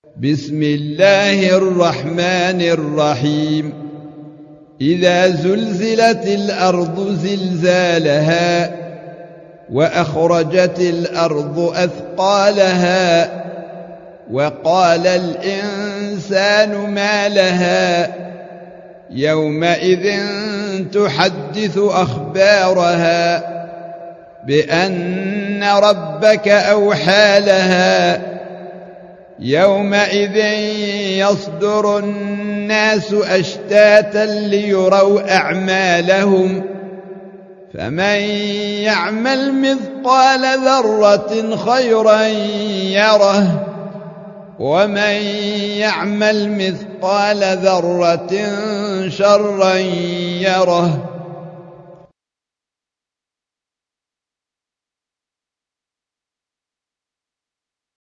بسم الله الرحمن الرحيم. إذا زلزلت الأرض زلزالها وأخرجت الأرض أثقالها وقال الإنسان ما لها يومئذ تحدث أخبارها بأن ربك أوحى لها يومئذ يصدر الناس أشتاتا ليروا أعمالهم فمن يعمل مثقال ذرة خيرا يره ومن يعمل مثقال ذرة شرا يره